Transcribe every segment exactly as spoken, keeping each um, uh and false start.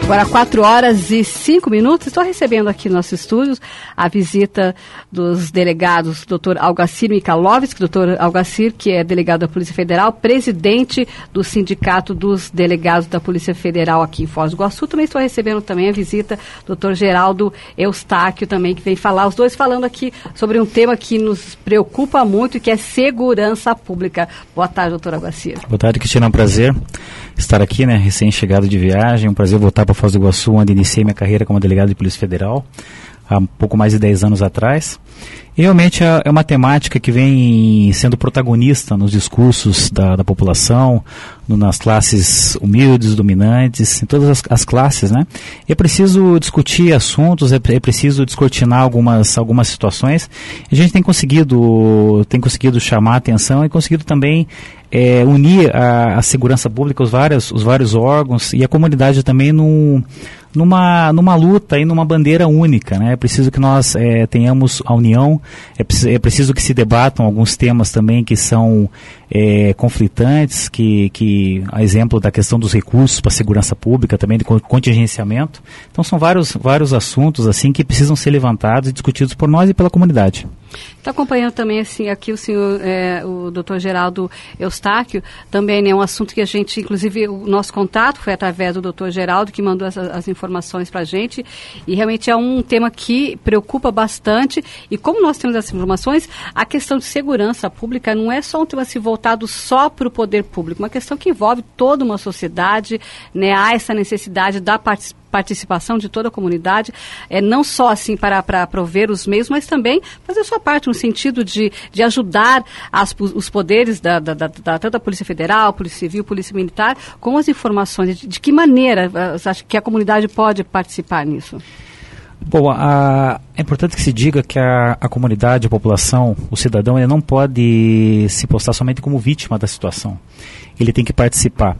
Agora quatro horas e cinco minutos, estou recebendo aqui nos nossos estúdios a visita dos delegados doutor Algacir Mikalovski, doutor Algacir, que é delegado da Polícia Federal, presidente do Sindicato dos Delegados da Polícia Federal aqui em Foz do Iguaçu. Também estou recebendo também a visita do doutor Geraldo Eustáquio também, que vem falar, os dois falando aqui sobre um tema que nos preocupa muito, que é segurança pública. Boa tarde, doutor Algacir. Boa tarde, Cristina, é um prazer estar aqui, né, recém-chegado de viagem, um prazer voltar para Foz do Iguaçu, onde iniciei minha carreira como delegado de Polícia Federal, há um pouco mais de dez anos atrás. E realmente é, é uma temática que vem sendo protagonista nos discursos da, da população, no, nas classes humildes, dominantes, em todas as, as classes, né? E é preciso discutir assuntos, é, é preciso descortinar algumas, algumas situações. A gente tem conseguido, tem conseguido chamar a atenção e conseguido também é, unir a, a segurança pública, os vários, os vários órgãos e a comunidade também num, numa, numa luta e numa bandeira única, né? É preciso que nós é, tenhamos a união. É, preciso, é preciso que se debatam alguns temas também que são é, conflitantes, que, que, a exemplo da questão dos recursos para a segurança pública, também de contingenciamento. Então são vários, vários assuntos assim que precisam ser levantados e discutidos por nós e pela comunidade. Está acompanhando também assim, aqui o senhor, é, o doutor Geraldo Eustáquio, também é né, um assunto que a gente, inclusive o nosso contato foi através do doutor Geraldo, que mandou as, as informações para a gente, e realmente é um tema que preocupa bastante, e como nós temos essas informações, a questão de segurança pública não é só um tema assim, voltado só para o poder público, uma questão que envolve toda uma sociedade, né, há essa necessidade da participação, participação de toda a comunidade, é, não só assim para, para prover os meios, mas também fazer a sua parte no sentido de, de ajudar as, os poderes da, da, da, da, tanto da Polícia Federal, Polícia Civil, Polícia Militar, com as informações, de, de que maneira você acha que a comunidade pode participar nisso? Bom, a, é importante que se diga que a, a comunidade, a população, o cidadão, ele não pode se postar somente como vítima da situação. Ele tem que participar.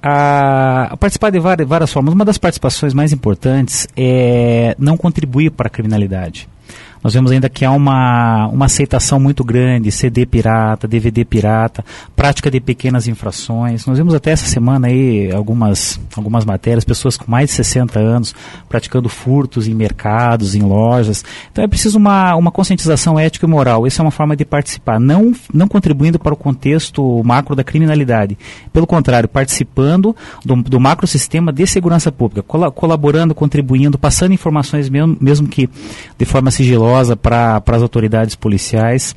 A, a participar de várias, várias formas. Uma das participações mais importantes é não contribuir para a criminalidade. Nós vemos ainda que há uma, uma aceitação muito grande, C D pirata, D V D pirata, prática de pequenas infrações. Nós vimos até essa semana aí algumas, algumas matérias, pessoas com mais de sessenta anos praticando furtos em mercados, em lojas. Então é preciso uma, uma conscientização ética e moral. Essa é uma forma de participar, não, não contribuindo para o contexto macro da criminalidade. Pelo contrário, participando do, do macrosistema de segurança pública, col- colaborando, contribuindo, passando informações mesmo, mesmo que de forma sigilosa, para as autoridades policiais,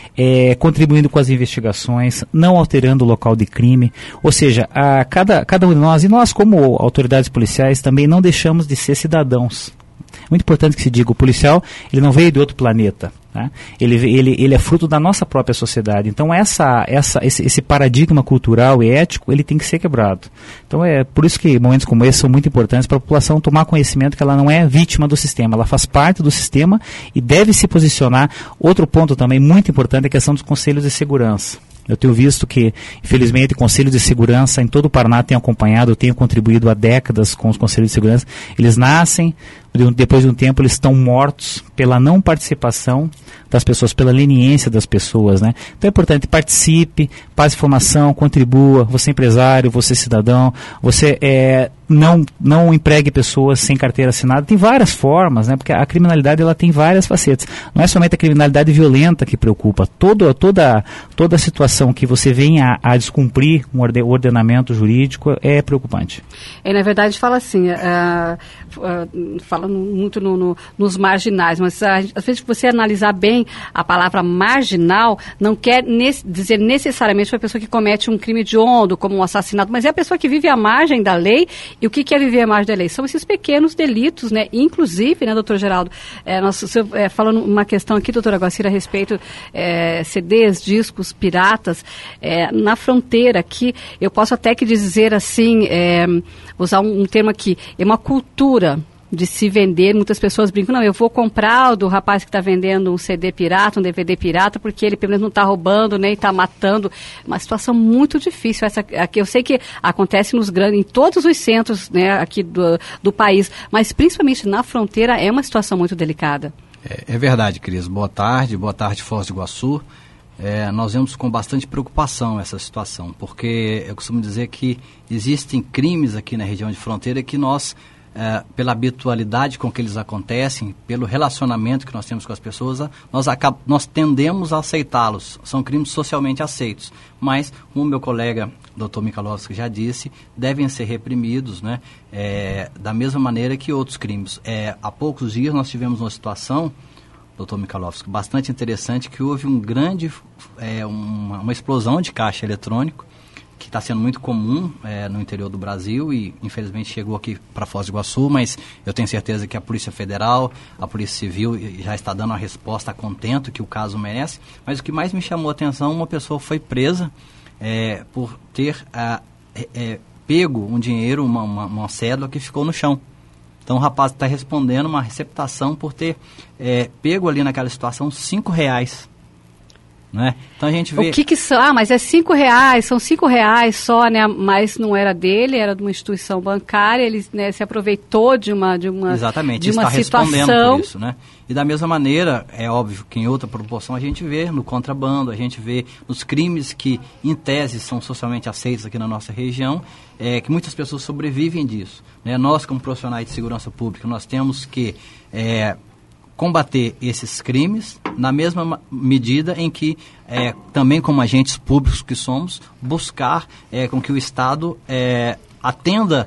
é, contribuindo com as investigações, não alterando o local de crime, ou seja, a cada, cada um de nós, e nós como autoridades policiais também não deixamos de ser cidadãos. É muito importante que se diga, o policial ele não veio de outro planeta. Né? Ele, ele, ele é fruto da nossa própria sociedade. Então essa, essa, esse, esse paradigma cultural e ético ele tem que ser quebrado. Então é por isso que momentos como esse são muito importantes para a população tomar conhecimento que ela não é vítima do sistema, ela faz parte do sistema e deve se posicionar. Outro ponto também muito importante é a questão dos conselhos de segurança. Eu tenho visto que, infelizmente, conselhos de segurança em todo o Paraná têm acompanhado, eu tenho contribuído há décadas com os conselhos de segurança. Eles nascem, depois de um tempo eles estão mortos pela não participação das pessoas, pela leniência das pessoas, né? Então é importante, participe, passe informação, contribua, você é empresário, você é cidadão, você é, não, não empregue pessoas sem carteira assinada. Tem várias formas, né? Porque a criminalidade ela tem várias facetas. Não é somente a criminalidade violenta que preocupa, Todo, toda, toda a situação que você venha a, a descumprir um ordenamento jurídico é preocupante. É, na verdade, fala assim, uh, uh, fala muito no, no, nos marginais, mas uh, às vezes você analisar bem a palavra marginal não quer ne- dizer necessariamente para a pessoa que comete um crime hediondo, como um assassinato, mas é a pessoa que vive à margem da lei. E o que, que é viver à margem da lei? São esses pequenos delitos, né? Inclusive, né, doutor Geraldo, é, nós, é, falando uma questão aqui, doutora Guacira, a respeito é, C Ds, discos, piratas, é, na fronteira aqui, eu posso até que dizer assim, é, usar um, um termo aqui, é uma cultura de se vender, muitas pessoas brincam, não, eu vou comprar o do rapaz que está vendendo um C D pirata, um D V D pirata, porque ele pelo menos não está roubando, nem está matando. Uma situação muito difícil. Essa, aqui, eu sei que acontece nos grandes, em todos os centros, né, aqui do, do país, mas principalmente na fronteira é uma situação muito delicada. É, é verdade, Cris. Boa tarde, boa tarde, Foz do Iguaçu. É, nós vemos com bastante preocupação essa situação, porque eu costumo dizer que existem crimes aqui na região de fronteira que nós é, pela habitualidade com que eles acontecem, pelo relacionamento que nós temos com as pessoas, nós, acab- nós tendemos a aceitá-los. São crimes socialmente aceitos. Mas, como o meu colega doutor Michalowski já disse, devem ser reprimidos, né, é, da mesma maneira que outros crimes. É, há poucos dias nós tivemos uma situação, doutor Michalowski, bastante interessante, que houve um grande, é, uma, uma explosão de caixa eletrônico, que está sendo muito comum é, no interior do Brasil e, infelizmente, chegou aqui para Foz do Iguaçu, mas eu tenho certeza que a Polícia Federal, a Polícia Civil já está dando a resposta a contento que o caso merece. Mas o que mais me chamou a atenção, uma pessoa foi presa é, por ter a, é, pego um dinheiro, uma, uma, uma cédula que ficou no chão. Então o rapaz está respondendo uma receptação por ter é, pego ali naquela situação cinco reais. Né? Então a gente vê... O que que são? Ah, mas é cinco reais, são cinco reais só, né? Mas não era dele, era de uma instituição bancária, ele, né, se aproveitou de uma de uma Exatamente, de uma está situação. Respondendo por isso, né? E da mesma maneira, é óbvio que em outra proporção a gente vê no contrabando, a gente vê nos crimes que em tese são socialmente aceitos aqui na nossa região, é, que muitas pessoas sobrevivem disso, né? Nós, como profissionais de segurança pública, nós temos que é, combater esses crimes na mesma medida em que, é, também como agentes públicos que somos, buscar é, com que o Estado é, atenda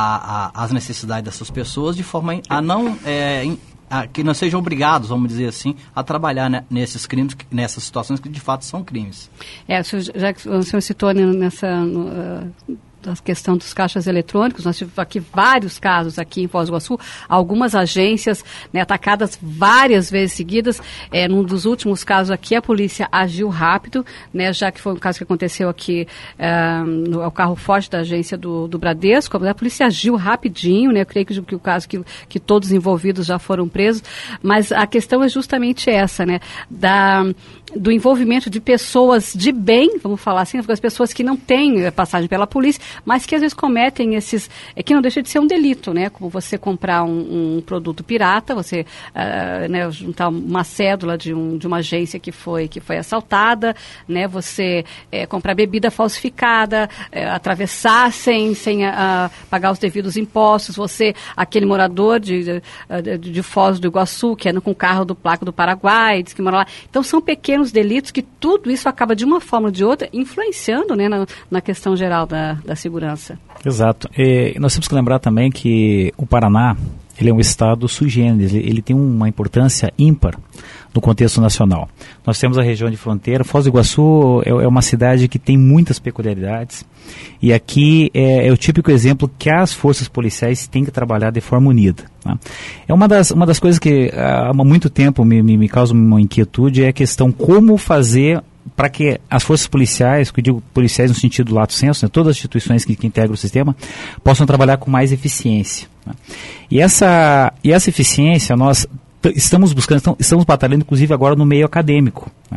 às necessidades dessas pessoas de forma a não... É, a, que não sejam obrigados, vamos dizer assim, a trabalhar, né, nesses crimes, nessas situações que de fato são crimes. É, já que o senhor citou nessa... No, uh... a questão dos caixas eletrônicos, nós tivemos aqui vários casos aqui em Foz do Iguaçu, algumas agências, né, atacadas várias vezes seguidas. É, num dos últimos casos aqui, a polícia agiu rápido, né, já que foi um caso que aconteceu aqui, é, no é o carro forte da agência do, do Bradesco, a polícia agiu rapidinho, né, eu creio que, que o caso que, que todos os envolvidos já foram presos, mas a questão é justamente essa, né, da, do envolvimento de pessoas de bem, vamos falar assim, as pessoas que não têm passagem pela polícia, mas que às vezes cometem esses, é que não deixa de ser um delito, né? Como você comprar um, um produto pirata, você uh, né, juntar uma cédula de, um, de uma agência que foi, que foi assaltada, né? Você é, comprar bebida falsificada, é, atravessar sem, sem uh, pagar os devidos impostos, você, aquele morador de, de, de Foz do Iguaçu, que anda com o carro do placo do Paraguai, diz que mora lá. Então são pequenos delitos que tudo isso acaba de uma forma ou de outra influenciando, né, na, na questão geral da, da segurança. Exato. E nós temos que lembrar também que o Paraná, ele é um estado sui generis, ele, ele tem uma importância ímpar no contexto nacional. Nós temos a região de fronteira, Foz do Iguaçu é, é uma cidade que tem muitas peculiaridades, e aqui é, é o típico exemplo que as forças policiais têm que trabalhar de forma unida. Tá? É uma das, uma das coisas que há muito tempo me, me, me causa uma inquietude, é a questão como fazer para que as forças policiais, que eu digo policiais no sentido lato sensu, né, todas as instituições que, que integram o sistema, possam trabalhar com mais eficiência. Né? E, essa, e essa eficiência nós t- estamos buscando, estamos, estamos batalhando inclusive agora no meio acadêmico. Né?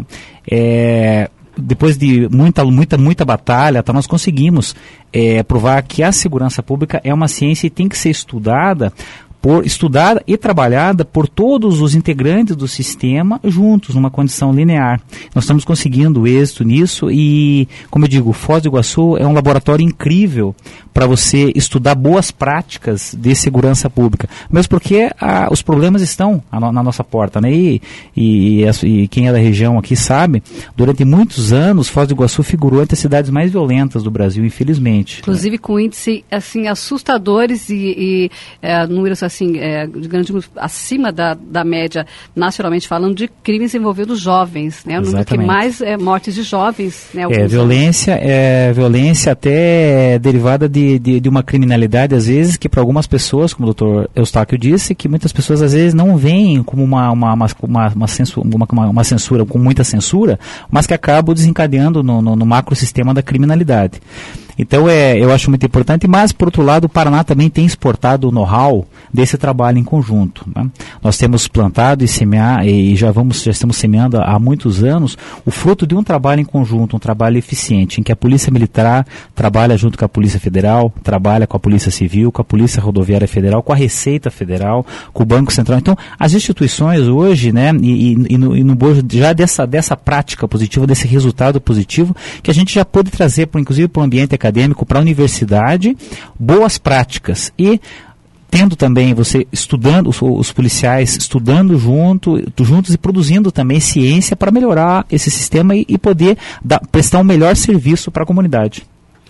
É, depois de muita, muita, muita batalha, tá, nós conseguimos é, provar que a segurança pública é uma ciência e tem que ser estudada por estudada e trabalhada por todos os integrantes do sistema juntos, numa condição linear. Nós estamos conseguindo êxito nisso e, como eu digo, Foz do Iguaçu é um laboratório incrível para você estudar boas práticas de segurança pública, mesmo porque ah, os problemas estão na, na nossa porta, né? E, e, e quem é da região aqui sabe, durante muitos anos Foz do Iguaçu figurou entre as cidades mais violentas do Brasil, infelizmente. Inclusive né? com índice assim, assustadores e, e é, números assim, é, de grande, acima da, da média, nacionalmente falando, de crimes envolvendo jovens, né? O número que mais é mortes de jovens. Né, é, violência, é violência até derivada de De, de uma criminalidade, às vezes, que para algumas pessoas, como o doutor Eustáquio disse, que muitas pessoas às vezes não veem como uma, uma, uma, uma, uma, censura, uma, uma censura, com muita censura, mas que acabam desencadeando no, no, no macrosistema da criminalidade. Então, é, eu acho muito importante, mas, por outro lado, o Paraná também tem exportado o know-how desse trabalho em conjunto. Né? Nós temos plantado e semear, e já, vamos, já estamos semeando há muitos anos, o fruto de um trabalho em conjunto, um trabalho eficiente, em que a Polícia Militar trabalha junto com a Polícia Federal, trabalha com a Polícia Civil, com a Polícia Rodoviária Federal, com a Receita Federal, com o Banco Central. Então, as instituições hoje, né, e, e, e, no, e no bojo já dessa, dessa prática positiva, desse resultado positivo, que a gente já pôde trazer, por, inclusive, para o ambiente acadêmico, para a universidade, boas práticas e tendo também, você estudando, os, os policiais estudando junto, juntos e produzindo também ciência para melhorar esse sistema e, e poder dar, prestar um melhor serviço para a comunidade.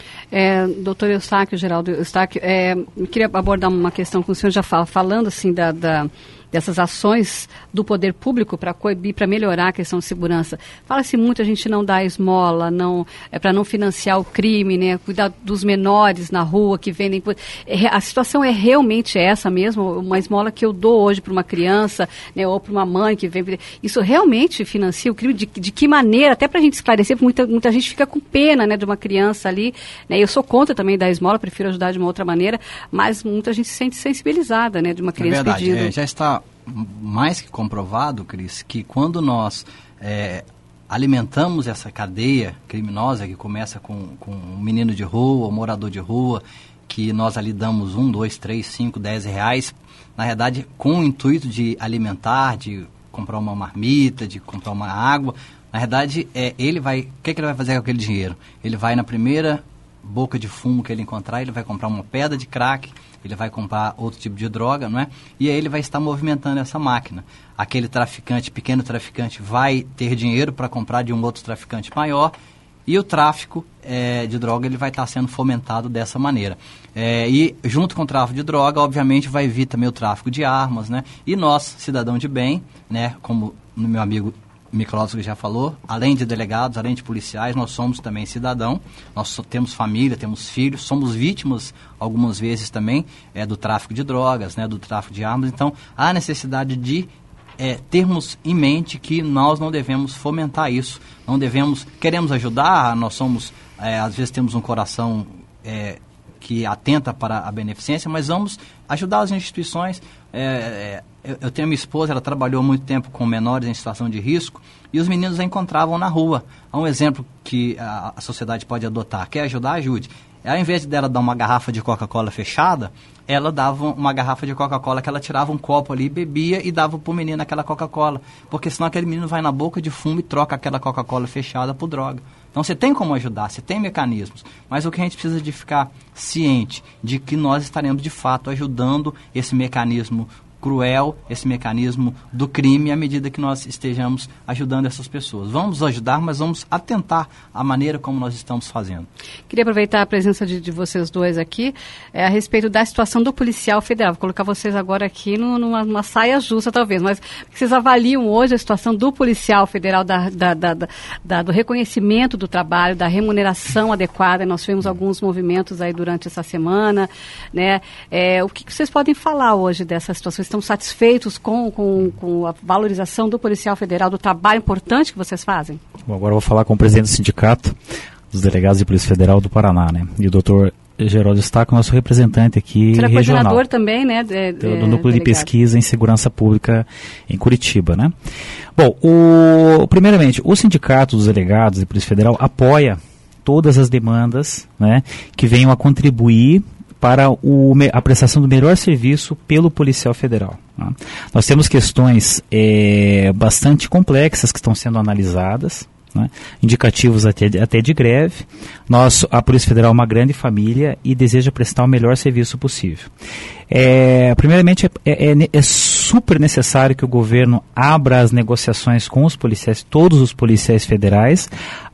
É, doutor Eustáquio, Geraldo Eustáquio, é, eu queria abordar uma questão que o senhor já fala, falando assim da, da, dessas ações do poder público para coibir, para melhorar a questão de segurança. Fala-se muito a gente não dar esmola, não, é para não financiar o crime, né, cuidar dos menores na rua que vendem. É, a situação é realmente essa mesmo? Uma esmola que eu dou hoje para uma criança, né, ou para uma mãe que vem, isso realmente financia o crime? De, de que maneira? Até para a gente esclarecer, porque muita, muita gente fica com pena, né, de uma criança ali, né. Eu sou contra também da esmola, prefiro ajudar de uma outra maneira, mas muita gente se sente sensibilizada, né, de uma criança é verdade, pedindo. É, já está mais que comprovado, Cris, que quando nós é, alimentamos essa cadeia criminosa que começa com, com um menino de rua, um morador de rua, que nós ali damos um, dois, três, cinco, dez reais, na verdade com o intuito de alimentar, de comprar uma marmita, de comprar uma água, na verdade é, ele vai, o que, que ele vai fazer com aquele dinheiro? Ele vai na primeira boca de fumo que ele encontrar, ele vai comprar uma pedra de crack, ele vai comprar outro tipo de droga, não é? E aí ele vai estar movimentando essa máquina. Aquele traficante, pequeno traficante, vai ter dinheiro para comprar de um outro traficante maior e o tráfico é, de droga ele vai estar sendo fomentado dessa maneira. É, e junto com o tráfico de droga, obviamente, vai vir também o tráfico de armas, né? E nós, cidadão de bem, né? Como o meu amigo Michelowski já falou, além de delegados, além de policiais, nós somos também cidadão, nós so, temos família, temos filhos, somos vítimas algumas vezes também é, do tráfico de drogas, né, do tráfico de armas, então há necessidade de é, termos em mente que nós não devemos fomentar isso, não devemos, queremos ajudar, nós somos, é, às vezes temos um coração é, que atenta para a beneficência, mas vamos ajudar as instituições. É, é, eu, eu tenho minha esposa, ela trabalhou muito tempo com menores em situação de risco e os meninos a encontravam na rua. Há um exemplo que a, a sociedade pode adotar. Quer ajudar? Ajude. Ao invés dela dar uma garrafa de Coca-Cola fechada, ela dava uma garrafa de Coca-Cola que ela tirava um copo ali, bebia e dava para o menino aquela Coca-Cola. Porque senão aquele menino vai na boca de fumo e troca aquela Coca-Cola fechada por droga. Então você tem como ajudar, você tem mecanismos. Mas o que a gente precisa de ficar ciente de que nós estaremos de fato ajudando esse mecanismo cruel, esse mecanismo do crime, à medida que nós estejamos ajudando essas pessoas. Vamos ajudar, mas vamos atentar à maneira como nós estamos fazendo. Queria aproveitar a presença de, de vocês dois aqui, é, a respeito da situação do policial federal. Vou colocar vocês agora aqui no, numa, numa saia justa, talvez, mas vocês avaliam hoje a situação do policial federal, da, da, da, da, da, do reconhecimento do trabalho, da remuneração adequada. Nós tivemos alguns movimentos aí durante essa semana, né? É, o que, que vocês podem falar hoje dessa situação? Estão satisfeitos com, com, com a valorização do policial federal, do trabalho importante que vocês fazem? Bom, agora eu vou falar com o presidente do sindicato dos delegados de Polícia Federal do Paraná, né? E o doutor Geraldo Eustáquio, nosso representante aqui Você regional. Você é coordenador também, né? De, do, do Núcleo delegado de Pesquisa em Segurança Pública em Curitiba, né? Bom, o, primeiramente, o Sindicato dos Delegados de Polícia Federal apoia todas as demandas, né, que venham a contribuir para o, a prestação do melhor serviço pelo policial federal. Né? Nós temos questões é, bastante complexas que estão sendo analisadas, né? Indicativos até, até de greve. Nós, a Polícia Federal é uma grande família e deseja prestar o melhor serviço possível. É, primeiramente, é, é, é super necessário que o governo abra as negociações com os policiais, todos os policiais federais.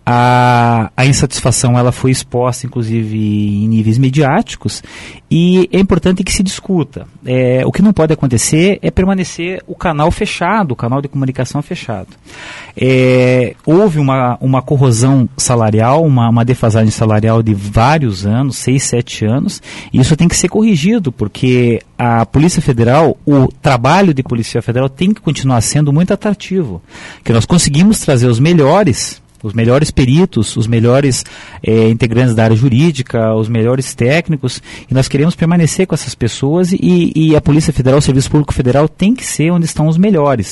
A, a insatisfação ela foi exposta, inclusive, em níveis midiáticos, e é importante que se discuta. É, o que não pode acontecer é permanecer o canal fechado, o canal de comunicação fechado. É, houve uma, uma corrosão salarial, uma, uma defasagem salarial de vários anos, seis, sete anos, e isso tem que ser corrigido, porque a Polícia Federal, o trabalho de Polícia Federal tem que continuar sendo muito atrativo, que nós conseguimos trazer os melhores, os melhores peritos, os melhores eh, integrantes da área jurídica, os melhores técnicos, e nós queremos permanecer com essas pessoas e, e a Polícia Federal, o Serviço Público Federal tem que ser onde estão os melhores.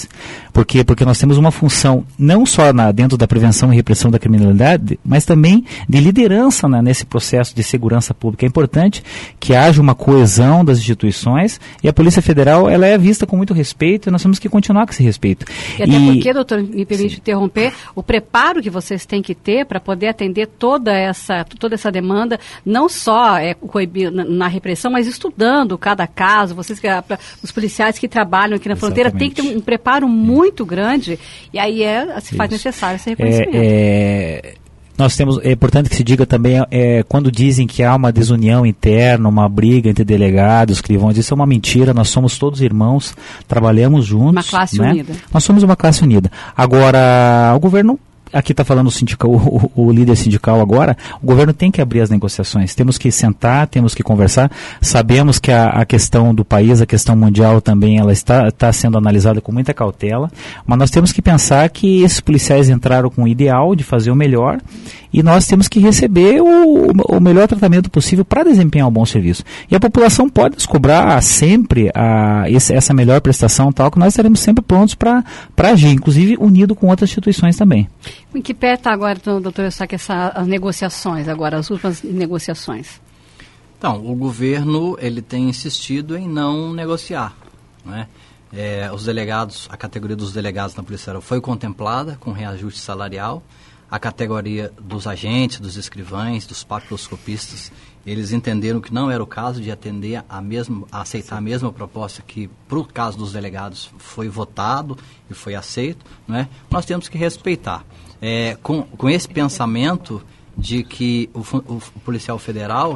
Por quê? Porque nós temos uma função não só na, dentro da prevenção e repressão da criminalidade, mas também de liderança, né, nesse processo de segurança pública. É importante que haja uma coesão das instituições e a Polícia Federal ela é vista com muito respeito e nós temos que continuar com esse respeito. E até e, porque, doutor, me permite sim. interromper, o preparo que vocês têm que ter para poder atender toda essa, toda essa demanda, não só é, na, na repressão, mas estudando cada caso, vocês que, os policiais que trabalham aqui na fronteira têm que ter um, um preparo muito grande e aí é, se faz Isso. necessário esse reconhecimento. É, é... Nós temos, é importante que se diga também, é, quando dizem que há uma desunião interna, uma briga entre delegados, escrivãos, isso é uma mentira, nós somos todos irmãos, trabalhamos juntos. Uma classe né? unida. Nós somos uma classe unida. Agora, o governo... Aqui está falando o, sindical, o, o líder sindical agora, o governo tem que abrir as negociações, temos que sentar, temos que conversar, sabemos que a, a questão do país, a questão mundial também, ela está, está sendo analisada com muita cautela, mas nós temos que pensar que esses policiais entraram com o ideal de fazer o melhor e nós temos que receber o, o melhor tratamento possível para desempenhar um bom serviço. E a população pode nos cobrar sempre a, esse, essa melhor prestação tal, que nós estaremos sempre prontos para agir, inclusive unido com outras instituições também. Em que pé está agora, doutor Eustáquio, as negociações agora, as últimas negociações? Então, o governo ele tem insistido em não negociar, né? É, os delegados, a categoria dos delegados na Polícia Federal foi contemplada com reajuste salarial. A categoria dos agentes, dos escrivães, dos papiloscopistas, eles entenderam que não era o caso de atender a, mesma, a aceitar a mesma proposta que, para o caso dos delegados, foi votado e foi aceito, não é? Nós temos que respeitar. É, com, com esse pensamento de que o, o, o policial federal,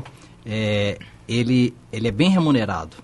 é, ele, ele é bem remunerado,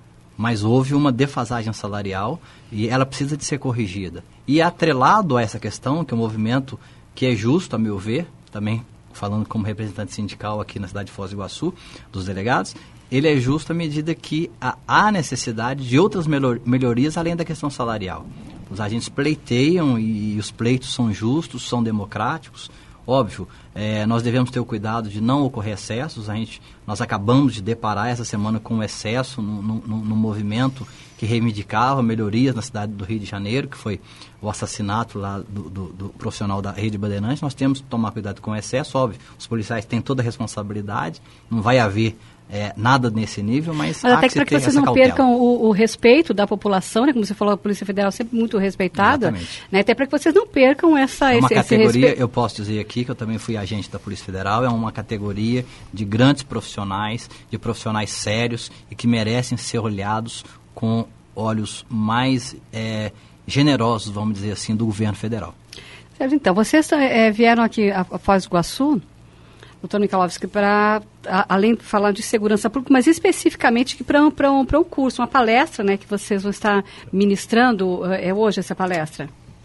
mas houve uma defasagem salarial e ela precisa de ser corrigida. E atrelado a essa questão, que é um movimento que é justo, a meu ver, também falando como representante sindical aqui na cidade de Foz do Iguaçu, dos delegados, ele é justo à medida que há necessidade de outras melhorias além da questão salarial. Os agentes pleiteiam e os pleitos são justos, são democráticos. Óbvio, é, nós devemos ter o cuidado de não ocorrer excessos. A gente, nós acabamos de deparar essa semana com um excesso no, no, no movimento que reivindicava melhorias na cidade do Rio de Janeiro, que foi o assassinato lá do, do, do profissional da Rede Bandeirantes. Nós temos que tomar cuidado com o excesso, óbvio. Os policiais têm toda a responsabilidade, não vai haver É, nada nesse nível, mas, mas há até que para que vocês essa não cautela. percam o, o respeito da população, né? Como você falou, a Polícia Federal é sempre muito respeitada, né? Até para que vocês não percam essa, é uma esse, categoria, esse respeito. Eu posso dizer aqui que eu também fui agente da Polícia Federal, é uma categoria de grandes profissionais, de profissionais sérios e que merecem ser olhados com olhos mais é, generosos, vamos dizer assim, do governo federal. Certo, então, vocês é, vieram aqui a, a Foz do Iguaçu, doutor Michalowski, para, além de falar de segurança pública, mas especificamente para um, um, um curso, uma palestra, né, que vocês vão estar ministrando, é hoje essa palestra?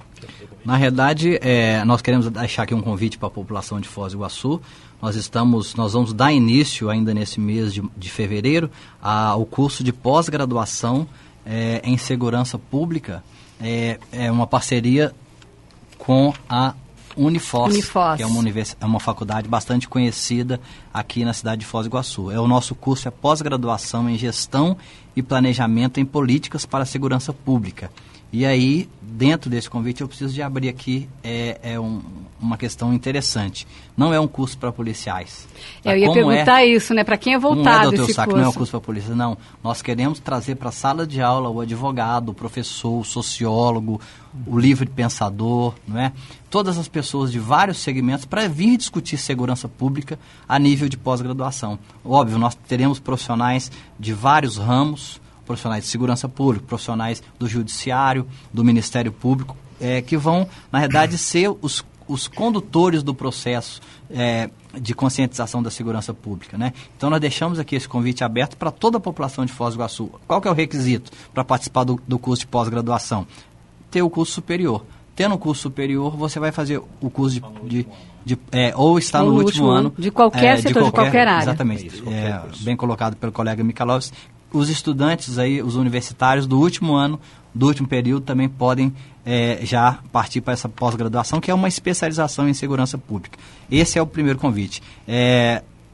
Na realidade, é, nós queremos deixar aqui um convite para a população de Foz do Iguaçu. Nós, estamos, nós vamos dar início, ainda nesse mês de, de fevereiro, ao curso de pós-graduação é, em segurança pública. É, é uma parceria com a Unifoz, Unifoz. que é uma, univers... é uma faculdade bastante conhecida aqui na cidade de Foz do Iguaçu. É o nosso curso é pós-graduação em gestão e planejamento em políticas para a segurança pública. E aí, dentro desse convite, eu preciso de abrir aqui é, é um, uma questão interessante. Não é um curso para policiais. Tá? Eu ia Como perguntar é... isso, né? Para quem é voltado não é, doutor esse Saco, curso? Não é um curso para polícia, não. Nós queremos trazer para a sala de aula o advogado, o professor, o sociólogo, o livre pensador, não é? Todas as pessoas de vários segmentos para vir discutir segurança pública a nível de pós-graduação. Óbvio, nós teremos profissionais de vários ramos, profissionais de segurança pública, profissionais do judiciário, do Ministério Público, é, que vão, na verdade, ser os, os condutores do processo é, de conscientização da segurança pública, né? Então, nós deixamos aqui esse convite aberto para toda a população de Foz do Iguaçu. Qual que é o requisito para participar do, do curso de pós-graduação? Ter o curso superior. Tendo o curso superior, você vai fazer o curso de... de, de é, ou está no, no último, último ano. De qualquer é, setor, de qualquer, de qualquer área. Exatamente. Isso, é, bem colocado pelo colega Michalowski. Os estudantes aí, os universitários do último ano, do último período, também podem é, já partir para essa pós-graduação, que é uma especialização em segurança pública. Esse é o primeiro convite. É,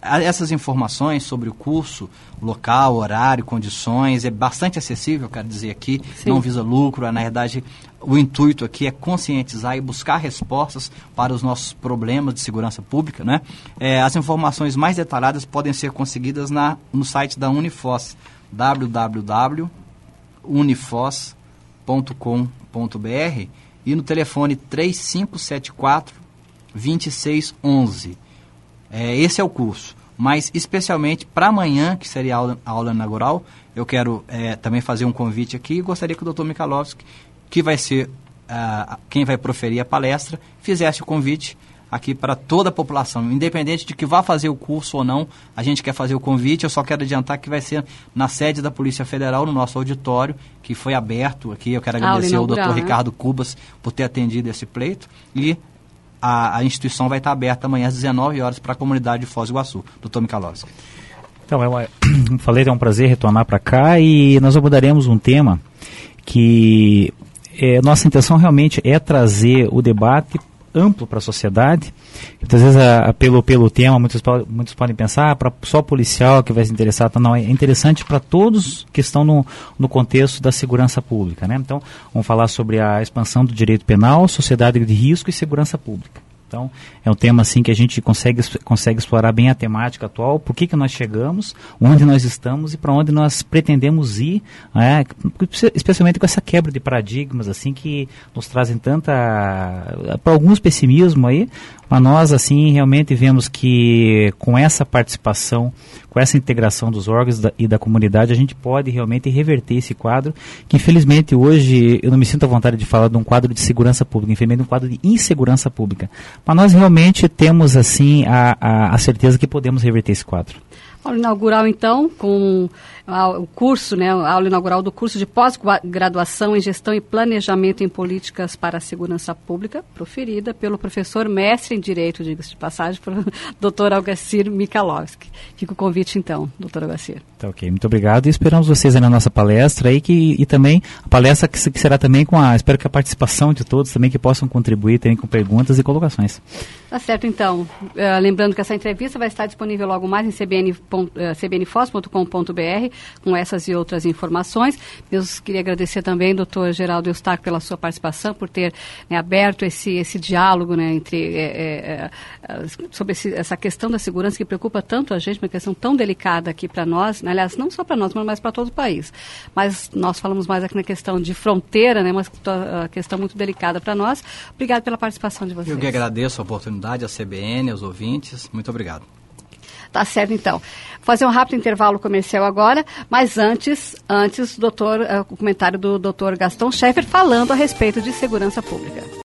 essas informações sobre o curso, local, horário, condições, é bastante acessível, quero dizer aqui, Sim. não visa lucro, na verdade o intuito aqui é conscientizar e buscar respostas para os nossos problemas de segurança pública, né? É, as informações mais detalhadas podem ser conseguidas na, no site da Unifos, w w w ponto unifos ponto com ponto b r, e no telefone três cinco sete quatro, dois seis um um. É, esse é o curso, mas especialmente para amanhã, que seria a aula, a aula inaugural, eu quero é, também fazer um convite aqui e gostaria que o doutor Michalowski, que vai ser uh, quem vai proferir a palestra, fizesse o convite aqui para toda a população, independente de que vá fazer o curso ou não, a gente quer fazer o convite. Eu só quero adiantar que vai ser na sede da Polícia Federal, no nosso auditório, que foi aberto aqui. Eu quero agradecer ao doutor né? Ricardo Cubas por ter atendido esse pleito, e a, a instituição vai estar aberta amanhã às dezenove horas para a comunidade de Foz do Iguaçu. doutor Michalowski. Então, eu, como falei, é um prazer retornar para cá, e nós abordaremos um tema que é, nossa intenção realmente é trazer o debate amplo para a sociedade. Muitas vezes a, a, pelo, pelo tema muitos, muitos podem pensar, ah, para só policial que vai se interessar. Então, não, é interessante para todos que estão no, no contexto da segurança pública, né? Então, vamos falar sobre a expansão do direito penal, sociedade de risco e segurança pública. Então, é um tema assim que a gente consegue, consegue explorar bem a temática atual, por que que nós chegamos, onde nós estamos e para onde nós pretendemos ir, né? Especialmente com essa quebra de paradigmas assim que nos trazem tanta, para alguns pessimismo aí, mas nós assim realmente vemos que com essa participação, com essa integração dos órgãos da, e da comunidade, a gente pode realmente reverter esse quadro, que infelizmente hoje eu não me sinto à vontade de falar de um quadro de segurança pública, infelizmente um quadro de insegurança pública. Mas nós realmente temos assim a, a, a certeza que podemos reverter esse quadro. Aula inaugural, então, com a, o curso, né, a aula inaugural do curso de pós-graduação em Gestão e Planejamento em Políticas para a Segurança Pública, proferida pelo professor mestre em Direito, diga-se de passagem, por doutor Algacir Michalowski. Fica o convite, então, doutor Algacir. Tá, ok, muito obrigado, e esperamos vocês aí na nossa palestra aí, que, e também a palestra que, que será também com a, espero que a participação de todos também, que possam contribuir também com perguntas e colocações. Tá certo, então. Uh, lembrando que essa entrevista vai estar disponível logo mais em c b n foz ponto com ponto b r, com essas e outras informações. Eu queria agradecer também, doutor Geraldo Eustáquio, pela sua participação, por ter né, aberto esse, esse diálogo né, entre, é, é, sobre esse, essa questão da segurança que preocupa tanto a gente, uma questão tão delicada aqui para nós, né, aliás, não só para nós, mas para todo o país. Mas nós falamos mais aqui na questão de fronteira, né, uma questão muito delicada para nós. Obrigado pela participação de vocês. Eu que agradeço a oportunidade, a C B N, aos ouvintes. Muito obrigado. Tá certo, então. Vou fazer um rápido intervalo comercial agora, mas antes, antes doutor, uh, o comentário do doutor Gaston Schaeffer falando a respeito de segurança pública.